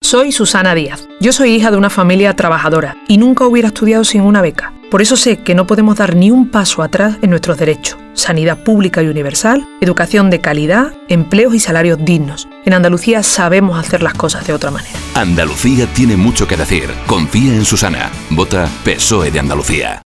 Soy Susana Díaz. Yo soy hija de una familia trabajadora y nunca hubiera estudiado sin una beca. Por eso sé que no podemos dar ni un paso atrás en nuestros derechos. Sanidad pública y universal, educación de calidad, empleos y salarios dignos. En Andalucía sabemos hacer las cosas de otra manera. Andalucía tiene mucho que decir. Confía en Susana. Vota PSOE de Andalucía.